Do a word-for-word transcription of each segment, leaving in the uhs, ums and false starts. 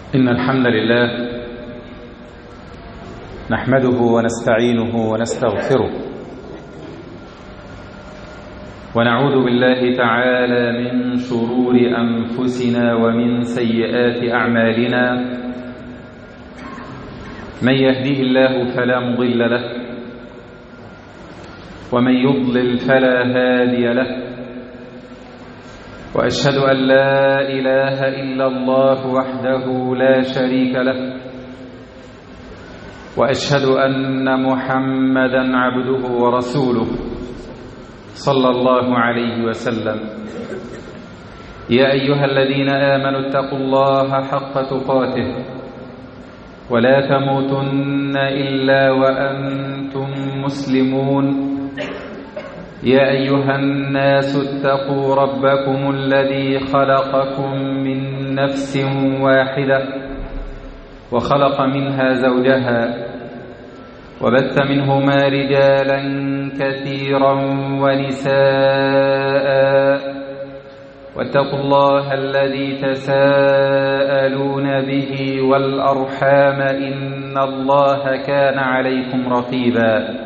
إن الحمد لله نحمده ونستعينه ونستغفره ونعوذ بالله تعالى من شرور أنفسنا ومن سيئات أعمالنا. من يهديه الله فلا مضل له ومن يضلل فلا هادي له، وأشهد أن لا إله إلا الله وحده لا شريك له، وأشهد أن محمدًا عبده ورسوله صلى الله عليه وسلم. يا أيها الذين آمنوا اتقوا الله حق تقاته ولا تموتن إلا وأنتم مسلمون. يا أيها الناس اتقوا ربكم الذي خلقكم من نفس واحدة وخلق منها زوجها وبث منهما رجالا كثيرا ونساء، واتقوا الله الذي تساءلون به والأرحام إن الله كان عليكم رقيبا.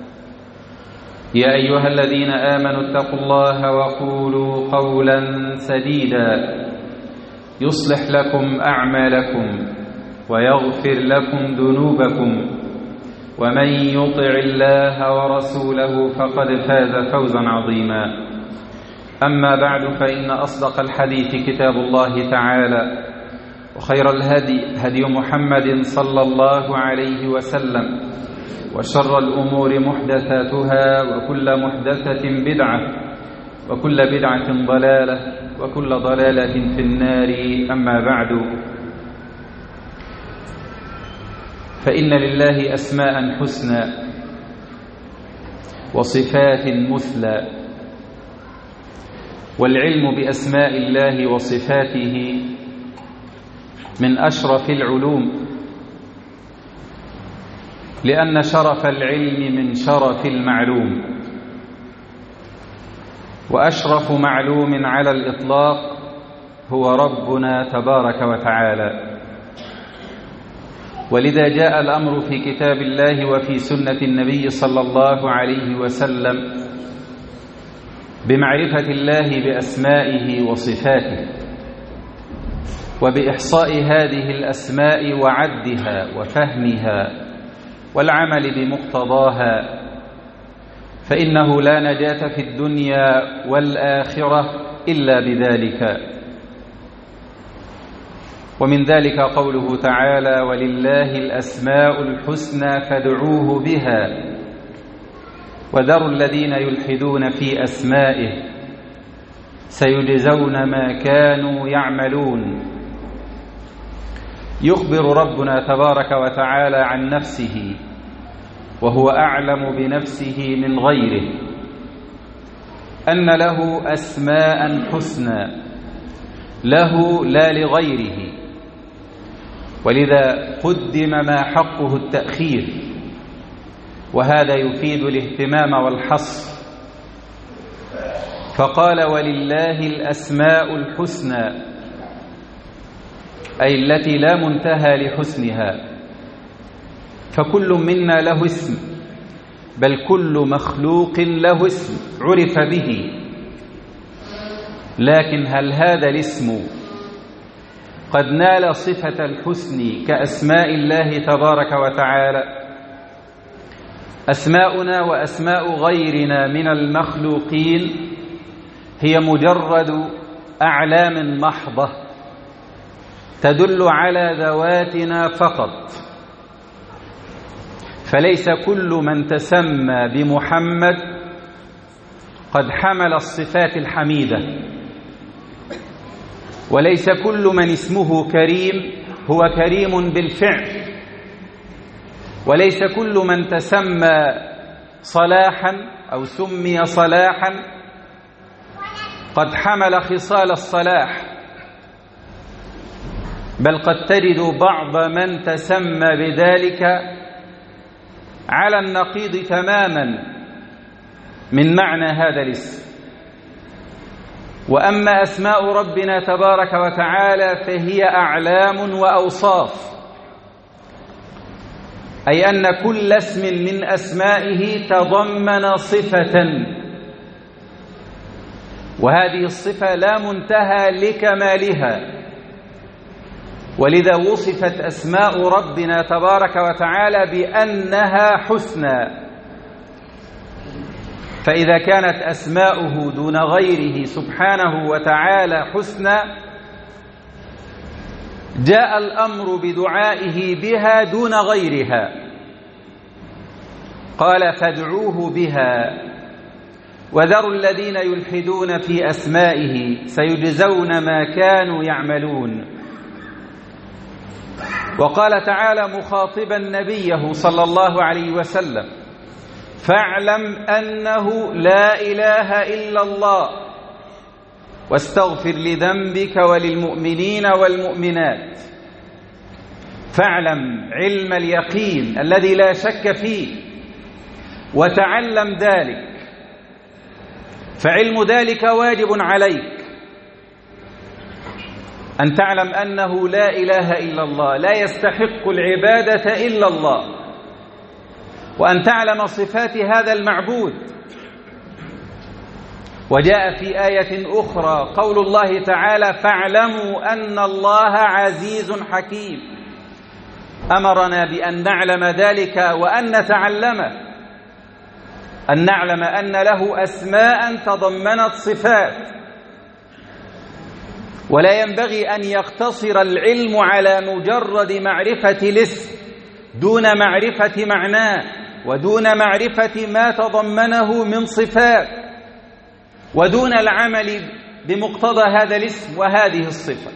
يا أيها الذين آمنوا اتقوا الله وقولوا قولا سديدا يصلح لكم أعمالكم ويغفر لكم ذنوبكم، ومن يطع الله ورسوله فقد فاز فوزا عظيما. أما بعد، فإن أصدق الحديث كتاب الله تعالى، وخير الهدي هدي محمد صلى الله عليه وسلم، وشر الأمور محدثاتها، وكل محدثة بدعة، وكل بدعة ضلالة، وكل ضلالة في النار. أما بعد، فإن لله أسماء حسنى وصفات مثلى، والعلم بأسماء الله وصفاته من أشرف العلوم، لأن شرف العلم من شرف المعلوم، وأشرف معلوم على الإطلاق هو ربنا تبارك وتعالى. ولذا جاء الأمر في كتاب الله وفي سنة النبي صلى الله عليه وسلم بمعرفة الله بأسمائه وصفاته، وبإحصاء هذه الأسماء وعدها وفهمها والعمل بمقتضاها، فإنه لا نجاة في الدنيا والآخرة إلا بذلك. ومن ذلك قوله تعالى: ولله الأسماء الحسنى فادعوه بها وذروا الذين يلحدون في أسمائه سيجزون ما كانوا يعملون. يخبر ربنا تبارك وتعالى عن نفسه وهو أعلم بنفسه من غيره أن له أسماء حسنى، له لا لغيره، ولذا قدم ما حقه التأخير، وهذا يفيد الاهتمام والحصر، فقال: ولله الأسماء الحسنى، أي التي لا منتهى لحسنها. فكل منا له اسم، بل كل مخلوق له اسم عرف به، لكن هل هذا الاسم قد نال صفة الحسن كأسماء الله تبارك وتعالى؟ أسماؤنا وأسماء غيرنا من المخلوقين هي مجرد أعلام محضة تدل على ذواتنا فقط، فليس كل من تسمى بمحمد قد حمل الصفات الحميدة، وليس كل من اسمه كريم هو كريم بالفعل، وليس كل من تسمى صلاحا أو سمي صلاحا قد حمل خصال الصلاح، بل قد تجد بعض من تسمى بذلك على النقيض تماما من معنى هذا الاسم. وأما أسماء ربنا تبارك وتعالى فهي أعلام وأوصاف، أي أن كل اسم من أسمائه تضمن صفة، وهذه الصفة لا منتهى لكمالها، ولذا وصفت أسماء ربنا تبارك وتعالى بأنها حسنى. فإذا كانت أسماؤه دون غيره سبحانه وتعالى حسنى، جاء الأمر بدعائه بها دون غيرها، قال فادعوه بها وذروا الذين يلحدون في أسمائه سيجزون ما كانوا يعملون. وقال تعالى مخاطبا نبيه صلى الله عليه وسلم: فاعلم أنه لا إله إلا الله واستغفر لذنبك وللمؤمنين والمؤمنات. فاعلم علم اليقين الذي لا شك فيه، وتعلم ذلك، فعلم ذلك واجب عليك، أن تعلم أنه لا إله إلا الله، لا يستحق العبادة إلا الله، وأن تعلم صفات هذا المعبود. وجاء في آية أخرى قول الله تعالى: فاعلموا أن الله عزيز حكيم. أمرنا بأن نعلم ذلك وأن نتعلمه، أن نعلم أن له أسماء تضمنت صفات، ولا ينبغي أن يقتصر العلم على مجرد معرفة الاسم دون معرفة معناه، ودون معرفة ما تضمنه من صفات، ودون العمل بمقتضى هذا الاسم وهذه الصفة.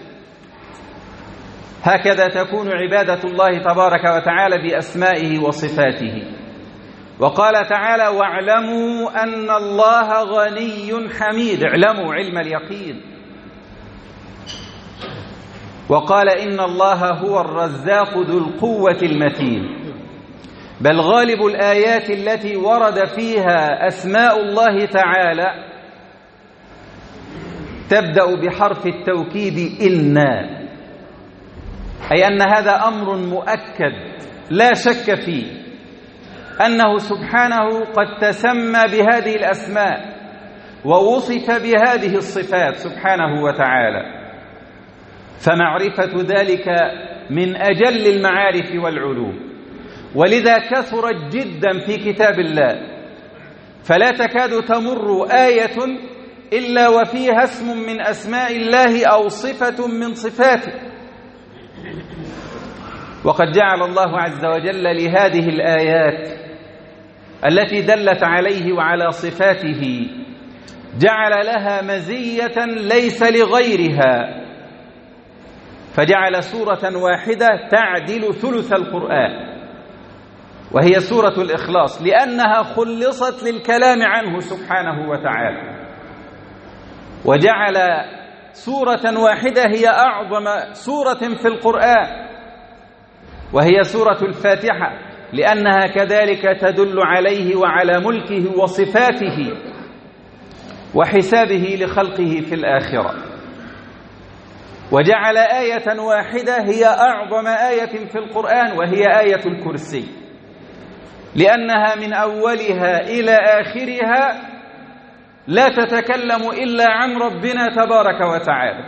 هكذا تكون عبادة الله تبارك وتعالى بأسمائه وصفاته. وقال تعالى: واعلموا أن الله غني حميد. اعلموا علم اليقين. وقال: إن الله هو الرزاق ذو القوة المتين. بل غالب الآيات التي ورد فيها أسماء الله تعالى تبدأ بحرف التوكيد إنا، أي أن هذا أمر مؤكد لا شك فيه، أنه سبحانه قد تسمى بهذه الأسماء ووصف بهذه الصفات سبحانه وتعالى، فمعرفة ذلك من أجل المعارف والعلوم، ولذا كثرت جدا في كتاب الله، فلا تكاد تمر آية إلا وفيها اسم من أسماء الله أو صفة من صفاته. وقد جعل الله عز وجل لهذه الآيات التي دلت عليه وعلى صفاته جعل لها مزية ليس لغيرها، فجعل سورة واحدة تعدل ثلث القرآن، وهي سورة الإخلاص، لأنها خلصت للكلام عنه سبحانه وتعالى. وجعل سورة واحدة هي أعظم سورة في القرآن، وهي سورة الفاتحة، لأنها كذلك تدل عليه وعلى ملكه وصفاته وحسابه لخلقه في الآخرة. وجعل آية واحدة هي أعظم آية في القرآن، وهي آية الكرسي، لأنها من أولها إلى آخرها لا تتكلم إلا عن ربنا تبارك وتعالى،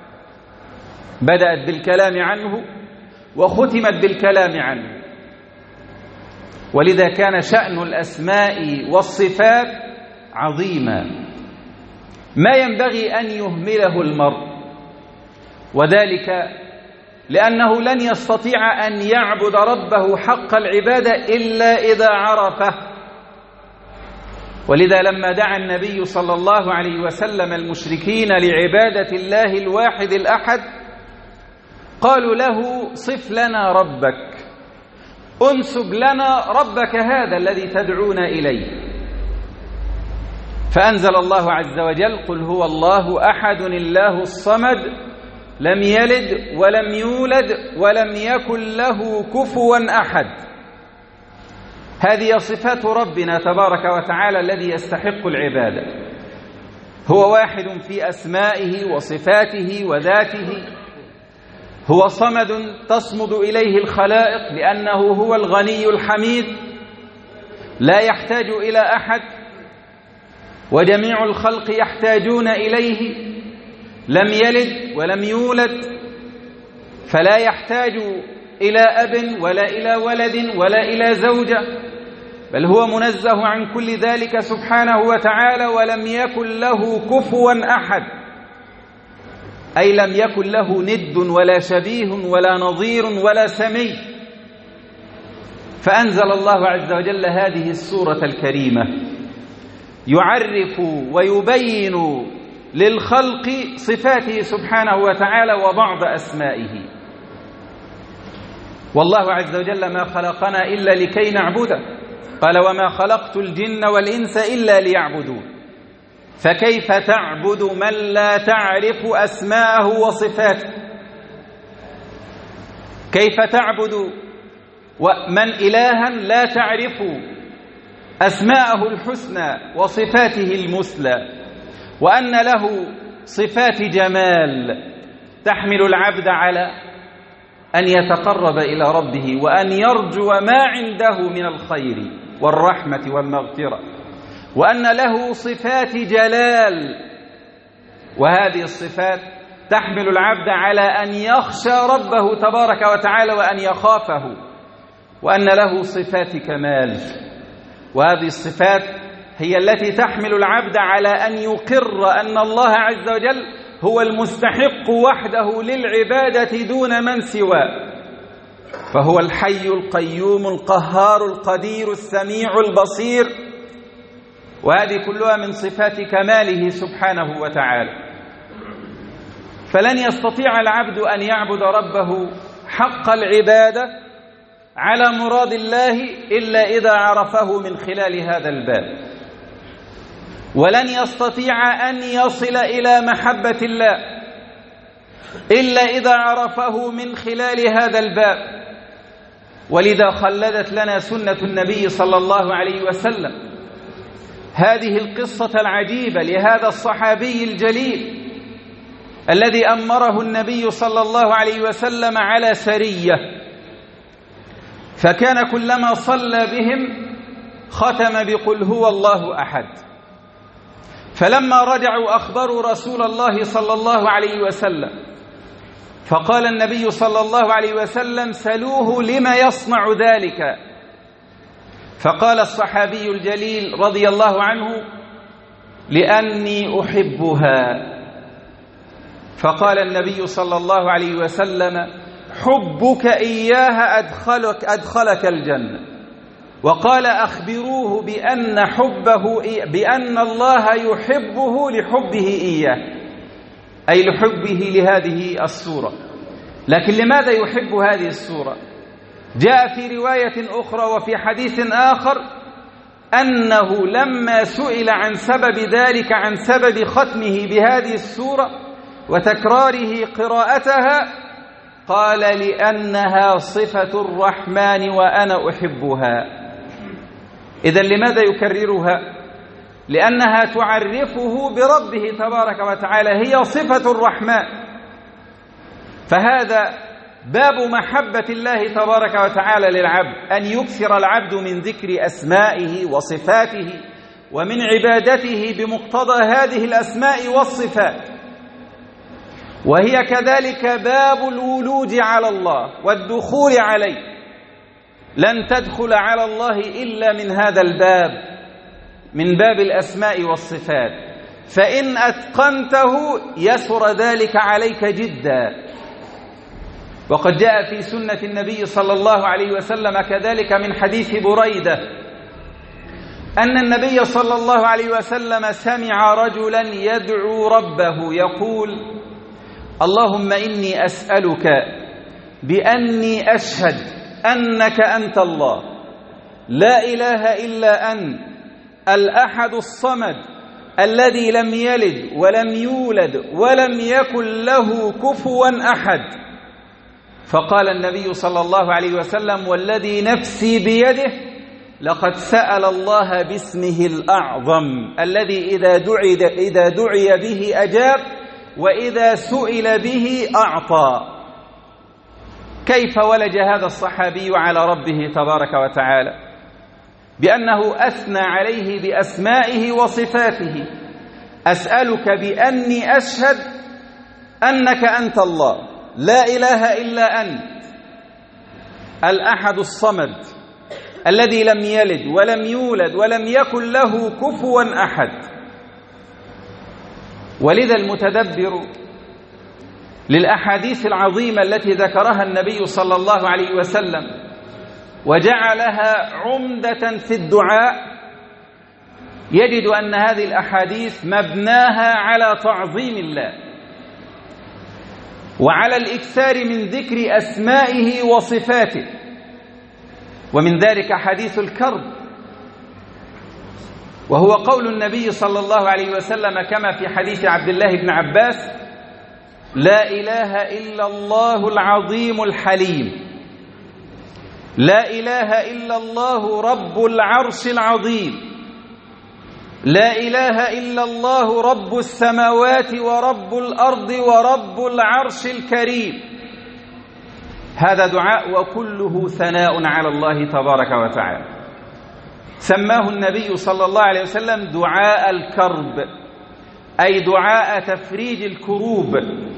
بدأت بالكلام عنه وختمت بالكلام عنه. ولذا كان شأن الأسماء والصفات عظيما، ما ينبغي أن يهمله المرء، وذلك لأنه لن يستطيع أن يعبد ربه حق العبادة إلا إذا عرفه. ولذا لما دعا النبي صلى الله عليه وسلم المشركين لعبادة الله الواحد الأحد، قالوا له: صف لنا ربك، انسب لنا ربك هذا الذي تدعون إليه. فأنزل الله عز وجل: قل هو الله أحد الله الصمد لم يلد ولم يولد ولم يكن له كفوا أحد. هذه صفات ربنا تبارك وتعالى الذي يستحق العبادة. هو واحد في أسمائه وصفاته وذاته، هو صمد تصمد إليه الخلائق لأنه هو الغني الحميد لا يحتاج إلى أحد، وجميع الخلق يحتاجون إليه، لم يلد ولم يولد فلا يحتاج إلى أب ولا إلى ولد ولا إلى زوجة، بل هو منزه عن كل ذلك سبحانه وتعالى، ولم يكن له كفوا أحد، أي لم يكن له ند ولا شبيه ولا نظير ولا سمي. فأنزل الله عز وجل هذه السورة الكريمة يعرف ويبين للخلق صفاته سبحانه وتعالى وبعض أسمائه. والله عز وجل ما خلقنا إلا لكي نعبده، قال وما خلقت الجن والإنس إلا ليعبدون. فكيف تعبد من لا تعرف أسماءه وصفاته؟ كيف تعبد من إلها لا تعرف أسماءه الحسنى وصفاته المثلى، وأن له صفات جمال تحمل العبد على أن يتقرب إلى ربه وأن يرجو ما عنده من الخير والرحمة والمغفرة، وأن له صفات جلال، وهذه الصفات تحمل العبد على أن يخشى ربه تبارك وتعالى وأن يخافه، وأن له صفات كمال، وهذه الصفات هي التي تحمل العبد على أن يقر أن الله عز وجل هو المستحق وحده للعبادة دون من سواه، فهو الحي القيوم القهار القدير السميع البصير، وهذه كلها من صفات كماله سبحانه وتعالى. فلن يستطيع العبد أن يعبد ربه حق العبادة على مراد الله إلا إذا عرفه من خلال هذا الباب، ولن يستطيع أن يصل إلى محبة الله إلا إذا عرفه من خلال هذا الباب. ولذا خلدت لنا سنة النبي صلى الله عليه وسلم هذه القصة العجيبة لهذا الصحابي الجليل الذي أمره النبي صلى الله عليه وسلم على سرية، فكان كلما صلى بهم ختم بقل هو الله أحد. فلما رجعوا أخبروا رسول الله صلى الله عليه وسلم، فقال النبي صلى الله عليه وسلم سلوه لما يصنع ذلك، فقال الصحابي الجليل رضي الله عنه لأني أحبها. فقال النبي صلى الله عليه وسلم حبك إياها أدخلك, أدخلك الجنة. وقال أخبروه بأن حبه بأن الله يحبه لحبه إياه، أي لحبه لهذه السورة. لكن لماذا يحب هذه السورة؟ جاء في رواية أخرى وفي حديث آخر أنه لما سئل عن سبب ذلك، عن سبب ختمه بهذه السورة وتكراره قراءتها، قال لأنها صفة الرحمن وأنا أحبها. إذن لماذا يكررها؟ لأنها تعرفه بربه تبارك وتعالى، هي صفة الرحمن. فهذا باب محبة الله تبارك وتعالى للعبد، أن يكثر العبد من ذكر أسمائه وصفاته ومن عبادته بمقتضى هذه الأسماء والصفات. وهي كذلك باب الولوج على الله والدخول عليه، لن تدخل على الله إلا من هذا الباب، من باب الأسماء والصفات، فإن أتقنته يسر ذلك عليك جدا. وقد جاء في سنة النبي صلى الله عليه وسلم كذلك من حديث بريدة أن النبي صلى الله عليه وسلم سمع رجلا يدعو ربه يقول اللهم إني أسألك بأني أشهد أنك أنت الله لا إله إلا أنت الأحد الصمد الذي لم يلد ولم يولد ولم يكن له كفوا أحد. فقال النبي صلى الله عليه وسلم والذي نفسي بيده لقد سأل الله باسمه الأعظم الذي إذا دعي, إذا دعي به أجاب وإذا سئل به أعطى. كيف ولج هذا الصحابي على ربه تبارك وتعالى؟ بأنه أثنى عليه بأسمائه وصفاته. أسألك بأني أشهد أنك أنت الله لا إله إلا أنت الأحد الصمد الذي لم يلد ولم يولد ولم يكن له كفوا أحد. ولذا المتدبر للأحاديث العظيمة التي ذكرها النبي صلى الله عليه وسلم وجعلها عمدة في الدعاء يجد أن هذه الأحاديث مبناها على تعظيم الله وعلى الإكثار من ذكر أسمائه وصفاته. ومن ذلك حديث الكرب، وهو قول النبي صلى الله عليه وسلم كما في حديث عبد الله بن عباس: لا إله إلا الله العظيم الحليم، لا إله إلا الله رب العرش العظيم، لا إله إلا الله رب السماوات ورب الأرض ورب العرش الكريم. هذا دعاء وكله ثناء على الله تبارك وتعالى. سماه النبي صلى الله عليه وسلم دعاء الكرب، أي دعاء تفريج الكروب،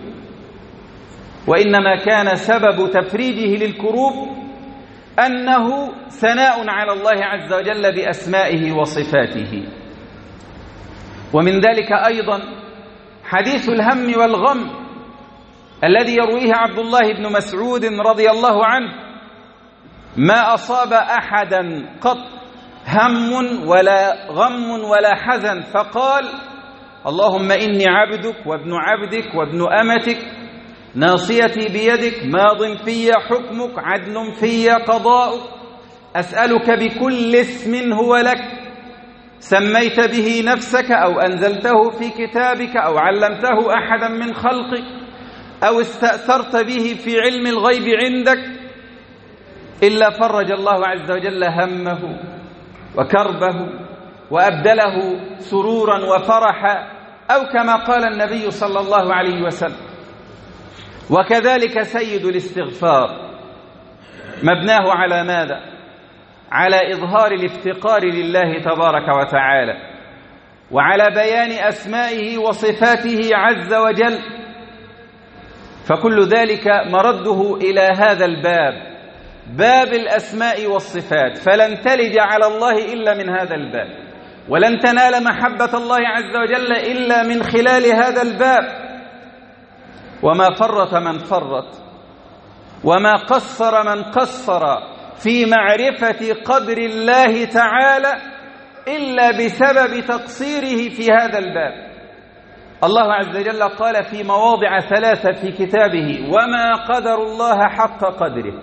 وإنما كان سبب تفريجه للكروب أنه ثناء على الله عز وجل بأسمائه وصفاته. ومن ذلك أيضا حديث الهم والغم الذي يرويه عبد الله بن مسعود رضي الله عنه: ما أصاب أحدا قط هم ولا غم ولا حزن فقال: اللهم إني عبدك وابن عبدك وابن أمتك، ناصيتي بيدك، ماض في حكمك، عدل في قضاؤك، أسألك بكل اسم هو لك سميت به نفسك أو أنزلته في كتابك أو علمته أحدا من خلقك أو استأثرت به في علم الغيب عندك، إلا فرج الله عز وجل همه وكربه وأبدله سرورا وفرحا، أو كما قال النبي صلى الله عليه وسلم. وكذلك سيد الاستغفار مبناه على ماذا؟ على إظهار الافتقار لله تبارك وتعالى وعلى بيان أسمائه وصفاته عز وجل. فكل ذلك مرده إلى هذا الباب، باب الأسماء والصفات، فلن تلج على الله إلا من هذا الباب، ولن تنال محبة الله عز وجل إلا من خلال هذا الباب. وما فرط من فرط وما قصر من قصر في معرفة قدر الله تعالى إلا بسبب تقصيره في هذا الباب. الله عز وجل قال في مواضع ثلاثة في كتابه: وما قدر الله حق قدره.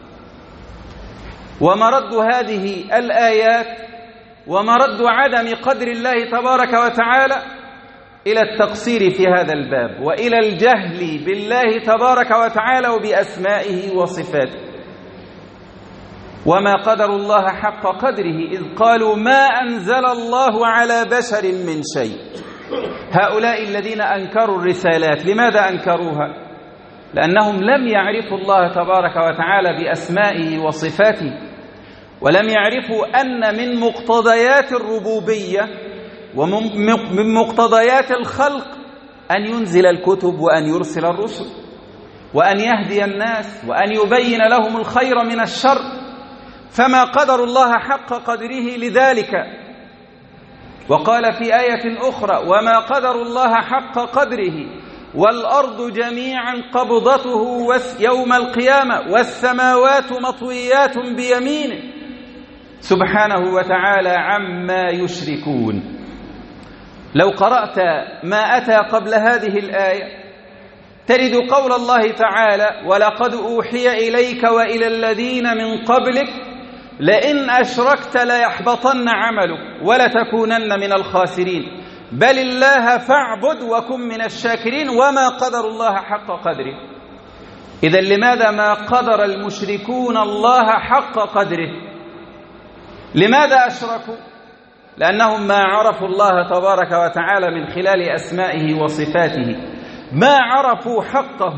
ومرد هذه الآيات ومرد عدم قدر الله تبارك وتعالى إلى التقصير في هذا الباب وإلى الجهل بالله تبارك وتعالى وبأسمائه وصفاته. وما قدر الله حق قدره إذ قالوا ما أنزل الله على بشر من شيء. هؤلاء الذين أنكروا الرسالات لماذا أنكروها؟ لأنهم لم يعرفوا الله تبارك وتعالى بأسمائه وصفاته، ولم يعرفوا أن من مقتضيات الربوبية ومن مقتضيات الخلق أن ينزل الكتب وأن يرسل الرسل وأن يهدي الناس وأن يبين لهم الخير من الشر. فما قدر الله حق قدره لذلك. وقال في آية أخرى: وما قدر الله حق قدره والأرض جميعا قبضته يوم القيامة والسماوات مطويات بيمينه سبحانه وتعالى عما يشركون. لو قرأت ما أتى قبل هذه الآية تجد قول الله تعالى: ولقد أوحي إليك وإلى الذين من قبلك لئن أشركت ليحبطن عملك ولتكونن من الخاسرين بل الله فاعبد وكن من الشاكرين وما قدر الله حق قدره. إذن لماذا ما قدر المشركون الله حق قدره؟ لماذا أشركوا؟ لأنهم ما عرفوا الله تبارك وتعالى من خلال أسمائه وصفاته، ما عرفوا حقه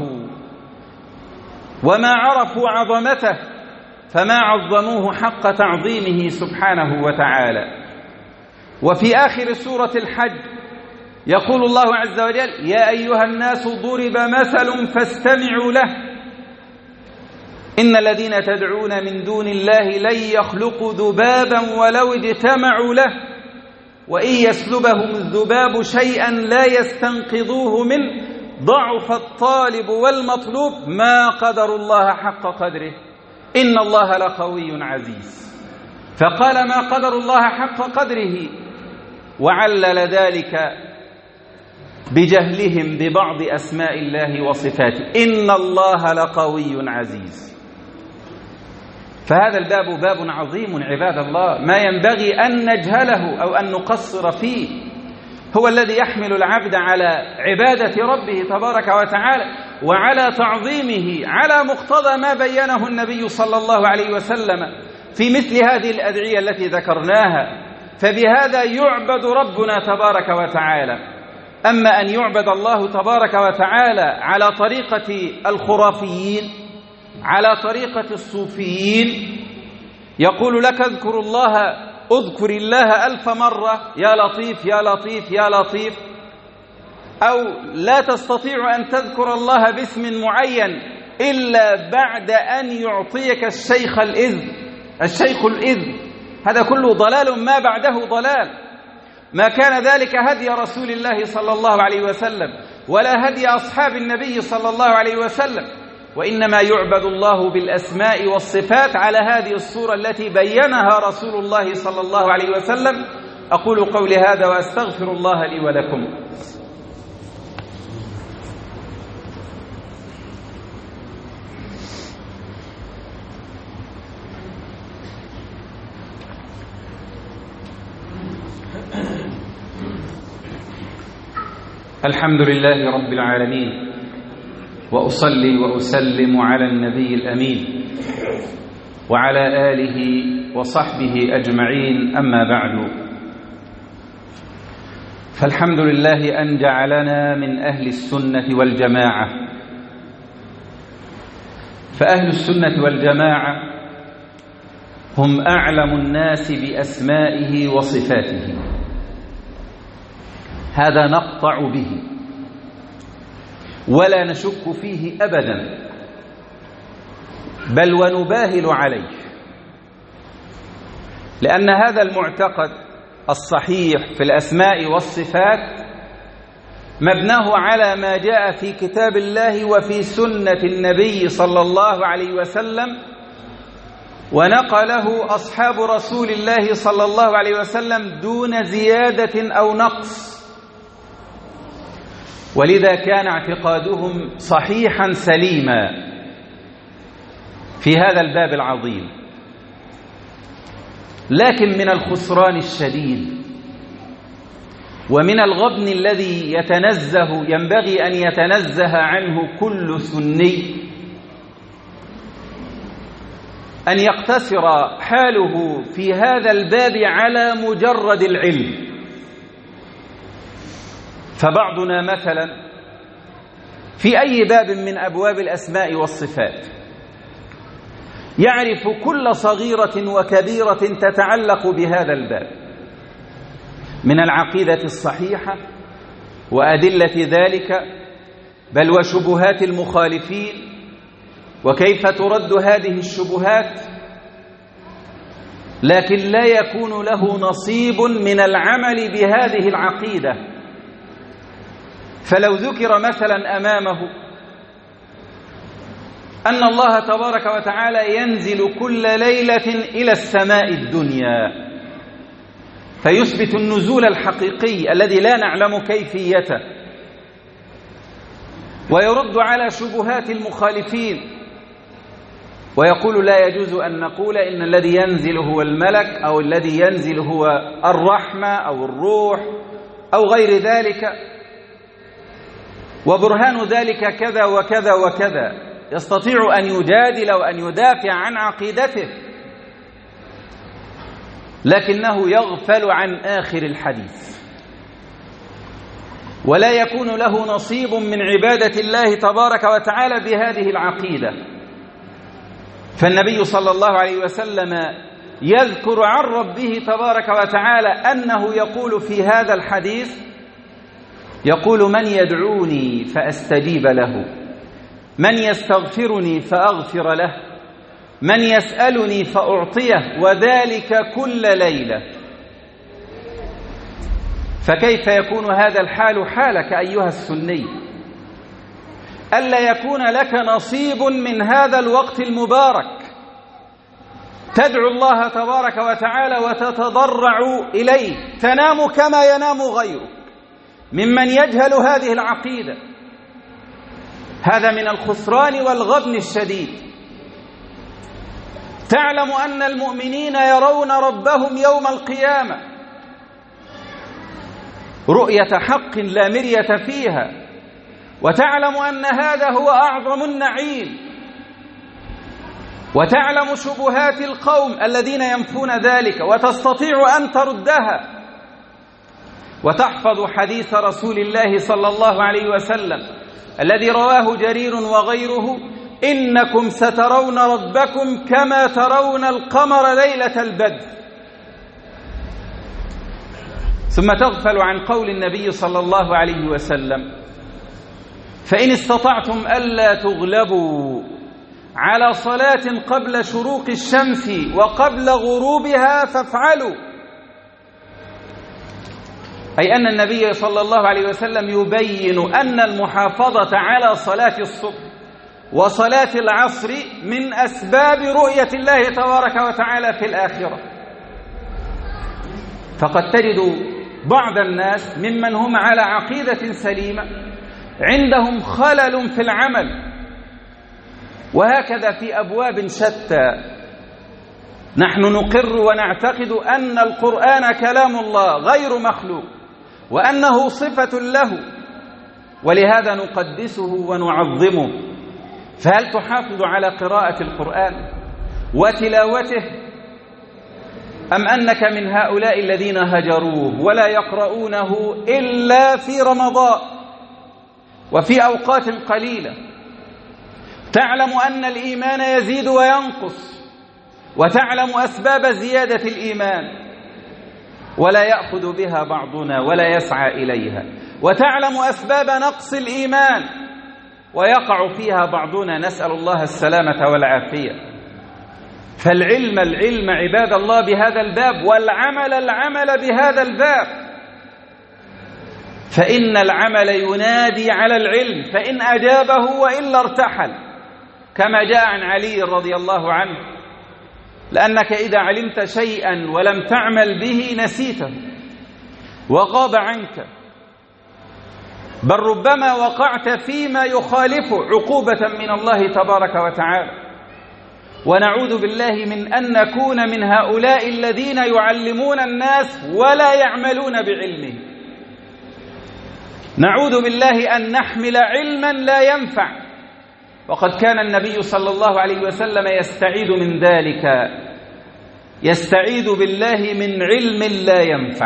وما عرفوا عظمته، فما عظموه حق تعظيمه سبحانه وتعالى. وفي آخر سورة الحج يقول الله عز وجل: يا أيها الناس ضرب مثل فاستمعوا له إن الذين تدعون من دون الله لن يخلقوا ذبابا ولو اجتمعوا له وإن يسلبهم الذباب شيئا لا يستنقذوه منه ضعف الطالب والمطلوب ما قدر الله حق قدره إن الله لقوي عزيز. فقال ما قدر الله حق قدره، وعلل ذلك بجهلهم ببعض أسماء الله وصفاته إن الله لقوي عزيز. فهذا الباب باب عظيم عباد الله، ما ينبغي أن نجهله أو أن نقصر فيه. هو الذي يحمل العبد على عبادة ربه تبارك وتعالى وعلى تعظيمه على مقتضى ما بينه النبي صلى الله عليه وسلم في مثل هذه الأدعية التي ذكرناها. فبهذا يعبد ربنا تبارك وتعالى. أما أن يعبد الله تبارك وتعالى على طريقة الخرافيين، على طريقة الصوفيين، يقول لك اذكر الله اذكر الله ألف مرة يا لطيف يا لطيف يا لطيف، أو لا تستطيع أن تذكر الله باسم معين إلا بعد أن يعطيك الشيخ الإذن الشيخ الإذن. هذا كله ضلال ما بعده ضلال. ما كان ذلك هدي رسول الله صلى الله عليه وسلم ولا هدي أصحاب النبي صلى الله عليه وسلم، وإنما يعبد الله بالأسماء والصفات على هذه الصورة التي بينها رسول الله صلى الله عليه وسلم. أقول قولي هذا وأستغفر الله لي ولكم. الحمد لله رب العالمين، وأصلي وأسلم على النبي الأمين وعلى آله وصحبه أجمعين، أما بعد. فالحمد لله أن جعلنا من أهل السنة والجماعة. فأهل السنة والجماعة هم أعلم الناس بأسمائه وصفاته، هذا نقطع به ولا نشك فيه أبدا، بل ونباهل عليه، لأن هذا المعتقد الصحيح في الأسماء والصفات مبناه على ما جاء في كتاب الله وفي سنة النبي صلى الله عليه وسلم، ونقله أصحاب رسول الله صلى الله عليه وسلم دون زيادة أو نقص. ولذا كان اعتقادهم صحيحا سليما في هذا الباب العظيم. لكن من الخسران الشديد ومن الغبن الذي يتنزه ينبغي أن يتنزه عنه كل سني أن يقتصر حاله في هذا الباب على مجرد العلم. فبعضنا مثلا في أي باب من أبواب الأسماء والصفات يعرف كل صغيرة وكبيرة تتعلق بهذا الباب من العقيدة الصحيحة وأدلة ذلك، بل وشبهات المخالفين وكيف ترد هذه الشبهات، لكن لا يكون له نصيب من العمل بهذه العقيدة. فلو ذكر مثلا أمامه أن الله تبارك وتعالى ينزل كل ليلة إلى السماء الدنيا فيثبت النزول الحقيقي الذي لا نعلم كيفيته، ويرد على شبهات المخالفين ويقول لا يجوز أن نقول إن الذي ينزل هو الملك أو الذي ينزل هو الرحمة أو الروح أو غير ذلك، وبرهان ذلك كذا وكذا وكذا، يستطيع أن يجادل وأن يدافع عن عقيدته. لكنه يغفل عن آخر الحديث ولا يكون له نصيب من عبادة الله تبارك وتعالى بهذه العقيدة. فالنبي صلى الله عليه وسلم يذكر عن ربه تبارك وتعالى أنه يقول في هذا الحديث، يقول: من يدعوني فأستجيب له، من يستغفرني فأغفر له، من يسألني فأعطيه، وذلك كل ليلة. فكيف يكون هذا الحال حالك أيها السني؟ ألا يكون لك نصيب من هذا الوقت المبارك تدعو الله تبارك وتعالى وتتضرع إليه، تنام كما ينام غيرك ممن يجهل هذه العقيدة. هذا من الخسران والغبن الشديد. تعلم أن المؤمنين يرون ربهم يوم القيامة رؤية حق لا مرية فيها، وتعلم أن هذا هو أعظم النعيم، وتعلم شبهات القوم الذين ينفون ذلك وتستطيع أن تردها، وتحفظ حديث رسول الله صلى الله عليه وسلم الذي رواه جرير وغيره: إنكم سترون ربكم كما ترون القمر ليلة البدر. ثم تغفل عن قول النبي صلى الله عليه وسلم: فإن استطعتم ألا تغلبوا على صلاة قبل شروق الشمس وقبل غروبها فافعلوا. أي أن النبي صلى الله عليه وسلم يبين أن المحافظة على صلاة الصبح وصلاة العصر من أسباب رؤية الله تبارك وتعالى في الآخرة. فقد تجد بعض الناس ممن هم على عقيدة سليمة عندهم خلل في العمل، وهكذا في أبواب شتى. نحن نقر ونعتقد أن القرآن كلام الله غير مخلوق وأنه صفة له، ولهذا نقدسه ونعظمه. فهل تحافظ على قراءة القرآن وتلاوته، أم أنك من هؤلاء الذين هجروه ولا يقرؤونه إلا في رمضان وفي أوقات قليلة؟ تعلم أن الإيمان يزيد وينقص، وتعلم أسباب زيادة الإيمان ولا يأخذ بها بعضنا ولا يسعى إليها، وتعلم أسباب نقص الإيمان ويقع فيها بعضنا، نسأل الله السلامة والعافية. فالعلم العلم عباد الله بهذا الباب، والعمل العمل بهذا الباب. فإن العمل ينادي على العلم، فإن أجابه وإلا ارتحل، كما جاء عن علي رضي الله عنه: لأنك إذا علمت شيئا ولم تعمل به نسيته وغاب عنك، بل ربما وقعت فيما يخالفه عقوبة من الله تبارك وتعالى. ونعوذ بالله من أن نكون من هؤلاء الذين يعلمون الناس ولا يعملون بعلمه. نعوذ بالله أن نحمل علما لا ينفع، وقد كان النبي صلى الله عليه وسلم يستعيذ من ذلك، يستعيذ بالله من علم لا ينفع.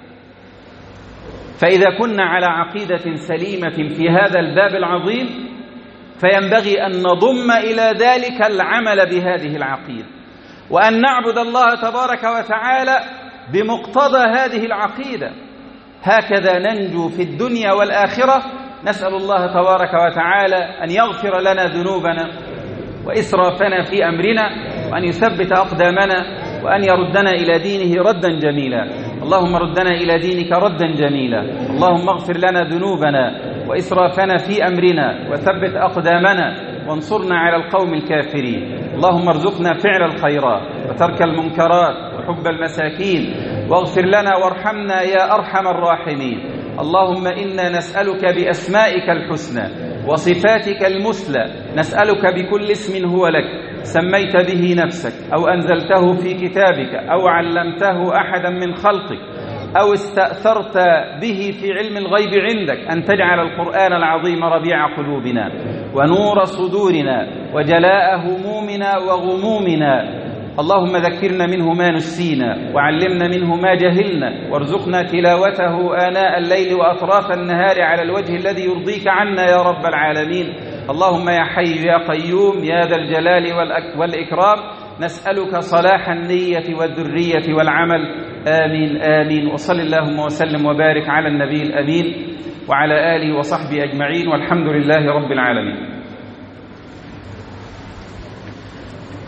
فإذا كنا على عقيدة سليمة في هذا الباب العظيم، فينبغي أن نضم إلى ذلك العمل بهذه العقيدة، وأن نعبد الله تبارك وتعالى بمقتضى هذه العقيدة. هكذا ننجو في الدنيا والآخرة. نسأل الله تبارك وتعالى أن يغفر لنا ذنوبنا وإسرافنا في أمرنا، وأن يثبت أقدامنا، وأن يردنا إلى دينه ردا جميلا. اللهم ردنا إلى دينك ردا جميلا. اللهم اغفر لنا ذنوبنا وإسرافنا في أمرنا، وثبت أقدامنا، وانصرنا على القوم الكافرين. اللهم ارزقنا فعل الخيرات وترك المنكرات وحب المساكين، واغفر لنا وارحمنا يا أرحم الراحمين. اللهم إنا نسألك بأسمائك الحسنى وصفاتك المثلى، نسألك بكل اسم هو لك سميت به نفسك أو أنزلته في كتابك أو علمته أحدا من خلقك أو استأثرت به في علم الغيب عندك، أن تجعل القرآن العظيم ربيع قلوبنا ونور صدورنا وجلاء همومنا وغمومنا اللهم ذكرنا منه ما نسينا وعلمنا منه ما جهلنا وارزقنا تلاوته آناء الليل وأطراف النهار على الوجه الذي يرضيك عنا يا رب العالمين. اللهم يا حي يا قيوم يا ذا الجلال والإكرام نسألك صلاح النية والذرية والعمل. آمين آمين. وصل اللهم وسلم وبارك على النبي الأمين وعلى آله وصحبه أجمعين والحمد لله رب العالمين.